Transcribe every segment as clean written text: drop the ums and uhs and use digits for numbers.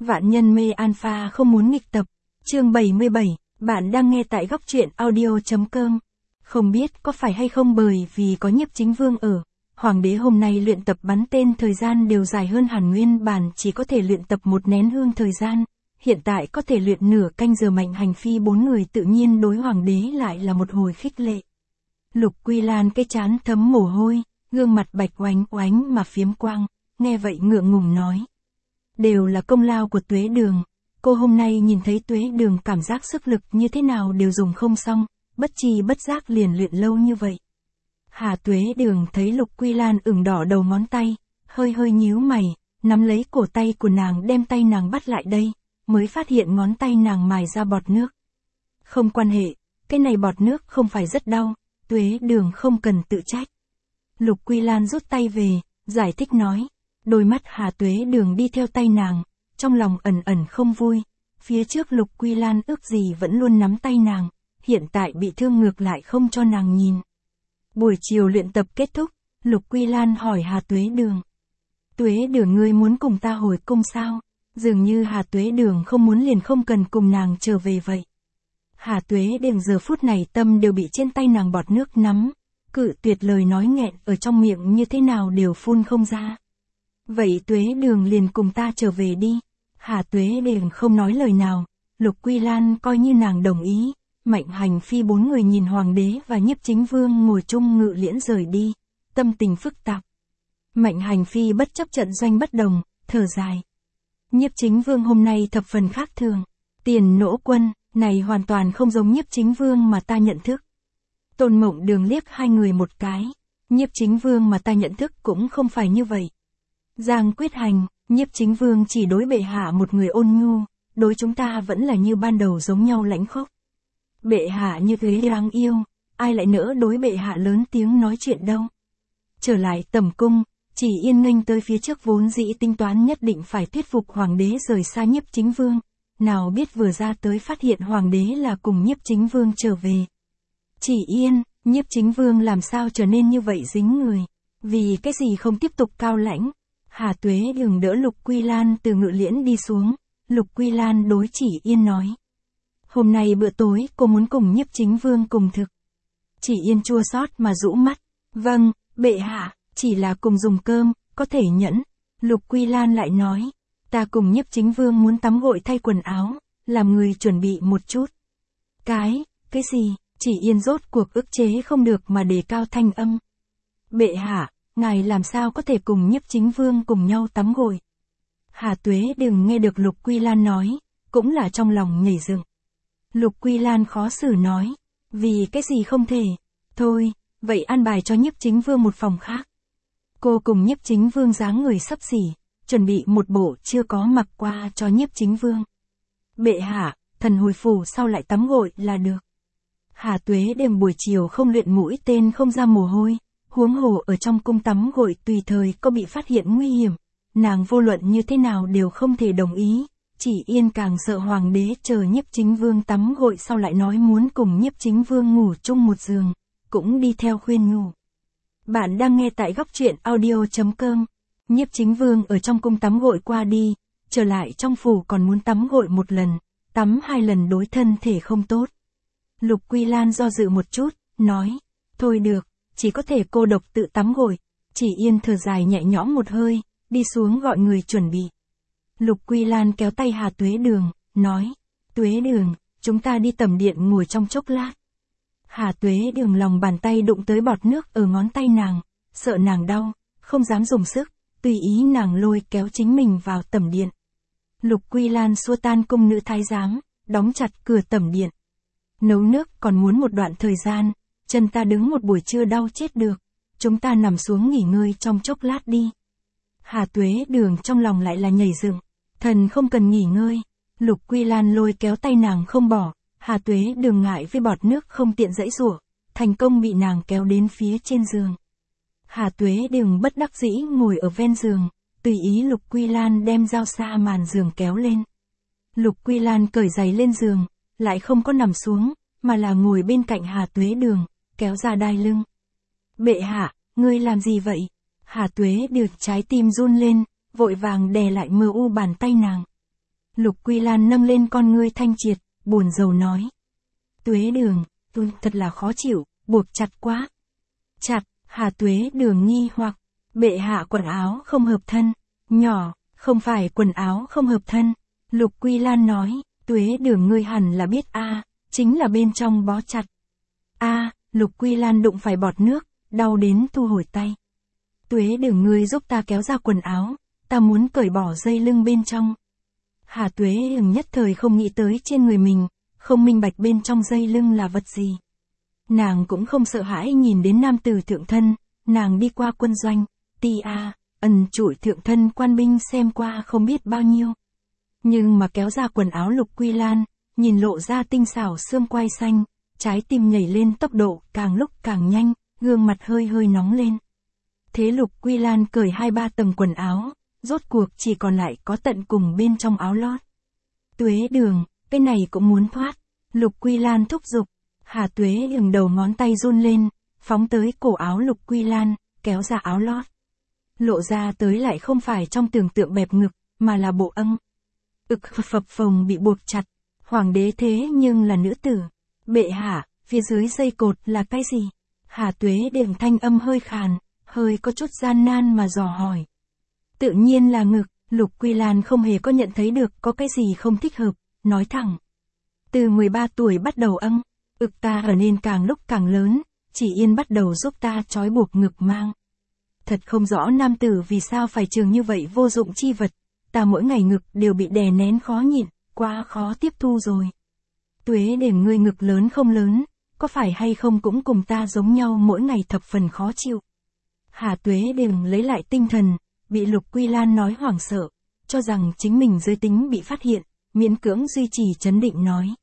Vạn nhân mê alpha không muốn nghịch tập. Chương 77, bạn đang nghe tại góc truyện audio.com. Không biết có phải hay không bởi vì có Nhiếp Chính Vương ở, Hoàng đế hôm nay luyện tập bắn tên thời gian đều dài hơn hẳn nguyên bản chỉ có thể luyện tập một nén hương thời gian, hiện tại có thể luyện nửa canh giờ. Mạnh Hành Phi bốn người tự nhiên đối Hoàng đế lại là một hồi khích lệ. Lục Quy Lan cái trán thấm mồ hôi, gương mặt bạch oánh oánh mà phiếm quang, nghe vậy ngượng ngùng nói. Đều là công lao của Tuế Đường, cô hôm nay nhìn thấy Tuế Đường cảm giác sức lực như thế nào đều dùng không xong, bất tri bất giác liền luyện lâu như vậy. Hà Tuế Đường thấy Lục Quy Lan ửng đỏ đầu ngón tay, hơi hơi nhíu mày, nắm lấy cổ tay của nàng đem tay nàng bắt lại đây, mới phát hiện ngón tay nàng mài ra bọt nước. Không quan hệ, cái này bọt nước không phải rất đau, Tuế Đường không cần tự trách. Lục Quy Lan rút tay về, giải thích nói. Đôi mắt Hà Tuế Đường đi theo tay nàng, trong lòng ẩn ẩn không vui, phía trước Lục Quy Lan ước gì vẫn luôn nắm tay nàng, hiện tại bị thương ngược lại không cho nàng nhìn. Buổi chiều luyện tập kết thúc, Lục Quy Lan hỏi Hà Tuế Đường. Tuế Đường ngươi muốn cùng ta hồi cung sao? Dường như Hà Tuế Đường không muốn liền không cần cùng nàng trở về vậy. Hà Tuế Đường giờ phút này tâm đều bị trên tay nàng bọt nước nắm, cự tuyệt lời nói nghẹn ở trong miệng như thế nào đều phun không ra. Vậy Tuế Đường liền cùng ta trở về đi. Hà Tuế Đường không nói lời nào, Lục Quy Lan coi như nàng đồng ý. Mạnh Hành Phi bốn người nhìn Hoàng đế và Nhiếp Chính Vương ngồi chung ngự liễn rời đi, tâm tình phức tạp. Mạnh Hành Phi bất chấp trận doanh bất đồng, thở dài. Nhiếp Chính Vương hôm nay thập phần khác thường. Tiền Nỗ Quân, này hoàn toàn không giống Nhiếp Chính Vương mà ta nhận thức. Tôn Mộng Đường liếc hai người một cái. Nhiếp Chính Vương mà ta nhận thức cũng không phải như vậy. Giang Quyết Hành, Nhiếp Chính Vương chỉ đối bệ hạ một người ôn nhu, đối chúng ta vẫn là như ban đầu giống nhau lãnh khốc. Bệ hạ như thế đáng yêu, ai lại nỡ đối bệ hạ lớn tiếng nói chuyện đâu. Trở lại tầm cung, Chỉ Yên nghênh tới phía trước vốn dĩ tính toán nhất định phải thuyết phục Hoàng đế rời xa Nhiếp Chính Vương, nào biết vừa ra tới phát hiện Hoàng đế là cùng Nhiếp Chính Vương trở về. Chỉ Yên, Nhiếp Chính Vương làm sao trở nên như vậy dính người, vì cái gì không tiếp tục cao lãnh. Hà Tuế Đường đỡ Lục Quy Lan từ ngự liễn đi xuống, Lục Quy Lan đối Chỉ Yên nói. Hôm nay bữa tối cô muốn cùng Nhiếp Chính Vương cùng thực. Chỉ Yên chua xót mà rũ mắt. Vâng, bệ hạ, chỉ là cùng dùng cơm, có thể nhẫn. Lục Quy Lan lại nói. Ta cùng Nhiếp Chính Vương muốn tắm gội thay quần áo, làm người chuẩn bị một chút. Cái gì? Chỉ Yên rốt cuộc ức chế không được mà đề cao thanh âm. Bệ hạ, ngài làm sao có thể cùng Nhiếp Chính Vương cùng nhau tắm gội? Hà Tuế Đường nghe được Lục Quy Lan nói, cũng là trong lòng nhảy dựng. Lục Quy Lan khó xử nói, vì cái gì không thể? Thôi, vậy an bài cho Nhiếp Chính Vương một phòng khác. Cô cùng Nhiếp Chính Vương dáng người xấp xỉ, chuẩn bị một bộ chưa có mặc qua cho Nhiếp Chính Vương. Bệ hạ, thần hồi phủ sau lại tắm gội là được. Hà Tuế Đường buổi chiều không luyện mũi tên không ra mồ hôi, huống hồ ở trong cung tắm gội tùy thời có bị phát hiện nguy hiểm, nàng vô luận như thế nào đều không thể đồng ý. Chỉ Yên càng sợ Hoàng đế chờ Nhiếp Chính Vương tắm gội sau lại nói muốn cùng Nhiếp Chính Vương ngủ chung một giường, cũng đi theo khuyên nhủ. Bạn đang nghe tại góc truyện audio.com. Nhiếp Chính Vương ở trong cung tắm gội qua đi, trở lại trong phủ còn muốn tắm gội một lần, tắm 2 lần đối thân thể không tốt. Lục Quy Lan do dự một chút, nói, thôi được, chỉ có thể cô độc tự tắm gội. Chỉ Yên thở dài nhẹ nhõm một hơi, đi xuống gọi người chuẩn bị. Lục Quy Lan kéo tay Hà Tuế Đường, nói, Tuế Đường, chúng ta đi tầm điện ngồi trong chốc lát. Hà Tuế Đường lòng bàn tay đụng tới bọt nước ở ngón tay nàng, sợ nàng đau, không dám dùng sức, tùy ý nàng lôi kéo chính mình vào tầm điện. Lục Quy Lan xua tan cung nữ thái giám, đóng chặt cửa tầm điện. Nấu nước còn muốn một đoạn thời gian, chân ta đứng một buổi trưa đau chết được, chúng ta nằm xuống nghỉ ngơi trong chốc lát đi. Hà Tuế Đường trong lòng lại là nhảy dựng, thần không cần nghỉ ngơi. Lục Quy Lan lôi kéo tay nàng không bỏ, Hà Tuế Đường ngại với bọt nước không tiện giãy giụa, thành công bị nàng kéo đến phía trên giường. Hà Tuế Đường bất đắc dĩ ngồi ở ven giường, tùy ý Lục Quy Lan đem dao sa màn giường kéo lên. Lục Quy Lan cởi giày lên giường, lại không có nằm xuống, mà là ngồi bên cạnh Hà Tuế Đường, kéo ra đai lưng. Bệ hạ, ngươi làm gì vậy? Hà Tuế Đường trái tim run lên, vội vàng đè lại mờ u bàn tay nàng. Lục Quy Lan nâng lên con ngươi thanh triệt, buồn rầu nói. Tuế Đường, tôi thật là khó chịu, buộc chặt quá. Chặt, Hà Tuế Đường nghi hoặc, bệ hạ quần áo không hợp thân. Nhỏ, không phải quần áo không hợp thân. Lục Quy Lan nói, Tuế Đường ngươi hẳn là biết chính là bên trong bó chặt. Lục Quy Lan đụng phải bọt nước, đau đến thu hồi tay. Tuế Đường ngươi giúp ta kéo ra quần áo, ta muốn cởi bỏ dây lưng bên trong. Hà Tuế Đường nhất thời không nghĩ tới trên người mình, không minh bạch bên trong dây lưng là vật gì. Nàng cũng không sợ hãi nhìn đến nam tử thượng thân, nàng đi qua quân doanh, ẩn trụi thượng thân quan binh xem qua không biết bao nhiêu. Nhưng mà kéo ra quần áo Lục Quy Lan, nhìn lộ ra tinh xảo xương quai xanh, trái tim nhảy lên tốc độ càng lúc càng nhanh, gương mặt hơi hơi nóng lên. Thế Lục Quy Lan cởi 2-3 tầng quần áo, rốt cuộc chỉ còn lại có tận cùng bên trong áo lót. Tuế Đường, cái này cũng muốn thoát. Lục Quy Lan thúc giục. Hà Tuế Đường đầu ngón tay run lên, phóng tới cổ áo Lục Quy Lan, kéo ra áo lót. Lộ ra tới lại không phải trong tưởng tượng bẹp ngực, mà là bộ âng. Phập phồng bị buộc chặt. Hoàng đế thế nhưng là nữ tử. Bệ hạ, phía dưới dây cột là cái gì? Hà Tuế Đường thanh âm hơi khàn, hơi có chút gian nan mà dò hỏi. Tự nhiên là ngực. Lục Quy Lan không hề có nhận thấy được có cái gì không thích hợp, nói thẳng. Từ 13 tuổi bắt đầu ta ở nên càng lúc càng lớn, chỉ yên bắt đầu giúp ta trói buộc ngực mang. Thật không rõ nam tử vì sao phải trường như vậy vô dụng chi vật, ta mỗi ngày ngực đều bị đè nén khó nhịn, quá khó tiếp thu rồi. Tuế Đường ngươi ngực lớn không lớn, có phải hay không cũng cùng ta giống nhau mỗi ngày thập phần khó chịu. Hà Tuế Đường lấy lại tinh thần, bị Lục Quy Lan nói hoảng sợ, cho rằng chính mình giới tính bị phát hiện, miễn cưỡng duy trì trấn định nói.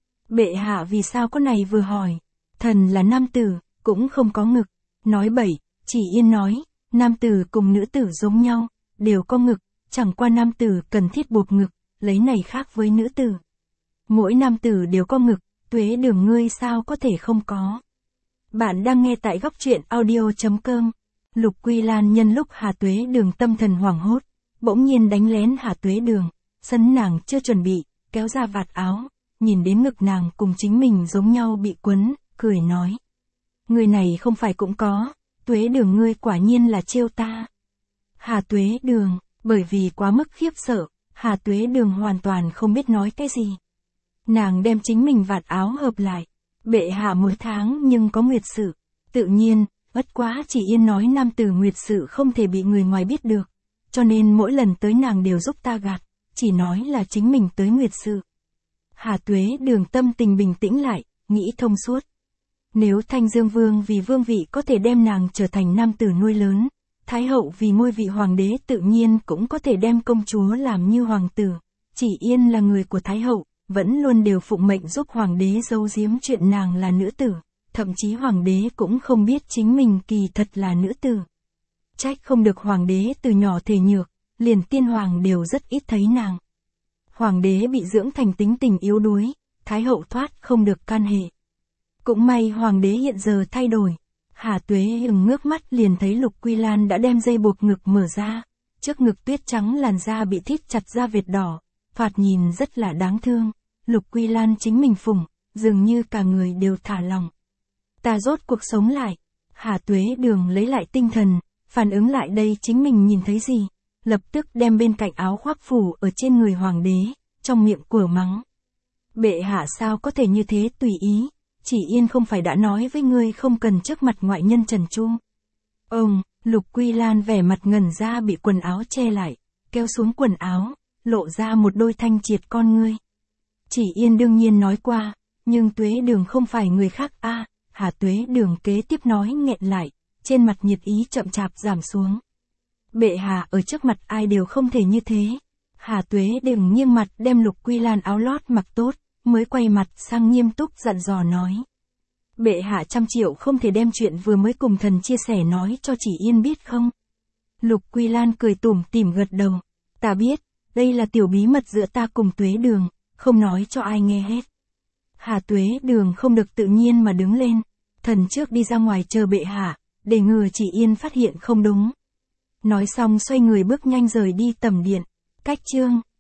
Bệ hạ vì sao có này vừa hỏi, thần là nam tử, cũng không có ngực, nói bậy, chỉ yên nói, nam tử cùng nữ tử giống nhau, đều có ngực, chẳng qua nam tử cần thiết buộc ngực, lấy này khác với nữ tử. Mỗi nam tử đều có ngực, Tuế Đường ngươi sao có thể không có. Bạn đang nghe tại góc truyện audio.com. Lục Quy Lan nhân lúc Hà Tuế Đường tâm thần hoảng hốt, bỗng nhiên đánh lén Hà Tuế Đường, sấn nàng chưa chuẩn bị, kéo ra vạt áo, nhìn đến ngực nàng cùng chính mình giống nhau bị quấn, cười nói. Người này không phải cũng có, Tuế Đường ngươi quả nhiên là trêu ta. Hà Tuế Đường, bởi vì quá mức khiếp sợ, Hà Tuế Đường hoàn toàn không biết nói cái gì. Nàng đem chính mình vạt áo hợp lại, bệ hạ mỗi tháng nhưng có nguyệt sự, tự nhiên, bất quá chỉ yên nói nam tử nguyệt sự không thể bị người ngoài biết được, cho nên mỗi lần tới nàng đều giúp ta gạt, chỉ nói là chính mình tới nguyệt sự. Hà Tuế Đường tâm tình bình tĩnh lại, nghĩ thông suốt. Nếu Thanh Dương Vương vì vương vị có thể đem nàng trở thành nam tử nuôi lớn, Thái hậu vì ngôi vị hoàng đế tự nhiên cũng có thể đem công chúa làm như hoàng tử, chỉ yên là người của Thái hậu, vẫn luôn đều phụng mệnh giúp hoàng đế giấu giếm chuyện nàng là nữ tử. Thậm chí hoàng đế cũng không biết chính mình kỳ thật là nữ tử. Trách không được hoàng đế từ nhỏ thể nhược, liền tiên hoàng đều rất ít thấy nàng. Hoàng đế bị dưỡng thành tính tình yếu đuối, Thái hậu thoát không được can hệ. Cũng may hoàng đế hiện giờ thay đổi. Hà Tuế Đường ngước mắt liền thấy Lục Quy Lan đã đem dây buộc ngực mở ra, trước ngực tuyết trắng làn da bị thít chặt ra vệt đỏ, thoạt nhìn rất là đáng thương. Lục Quy Lan chính mình phủng, dường như cả người đều thả lỏng. Ta rốt cuộc sống lại. Hà Tuế Đường lấy lại tinh thần, phản ứng lại đây chính mình nhìn thấy gì, lập tức đem bên cạnh áo khoác phủ ở trên người hoàng đế, trong miệng của mắng. Bệ hạ sao có thể như thế tùy ý, chỉ yên không phải đã nói với ngươi không cần trước mặt ngoại nhân trần tru. Lục Quy Lan vẻ mặt ngẩn ra bị quần áo che lại, kéo xuống quần áo, lộ ra một đôi thanh triệt con ngươi. Chỉ yên đương nhiên nói qua, nhưng Tuế Đường không phải người khác Hà Tuế Đường kế tiếp nói nghẹn lại, trên mặt nhiệt ý chậm chạp giảm xuống. Bệ hạ ở trước mặt ai đều không thể như thế. Hà Tuế Đường nghiêng mặt đem Lục Quy Lan áo lót mặc tốt, mới quay mặt sang nghiêm túc dặn dò nói. Bệ hạ 100 triệu không thể đem chuyện vừa mới cùng thần chia sẻ nói cho Chỉ Yên biết không? Lục Quy Lan cười tủm tỉm gật đầu. Ta biết, đây là tiểu bí mật giữa ta cùng Tuế Đường, không nói cho ai nghe hết. Hà Tuế Đường không được tự nhiên mà đứng lên, thần trước đi ra ngoài chờ bệ hạ, để ngừa Chỉ Yên phát hiện không đúng. Nói xong xoay người bước nhanh rời đi tầm điện. Cách chương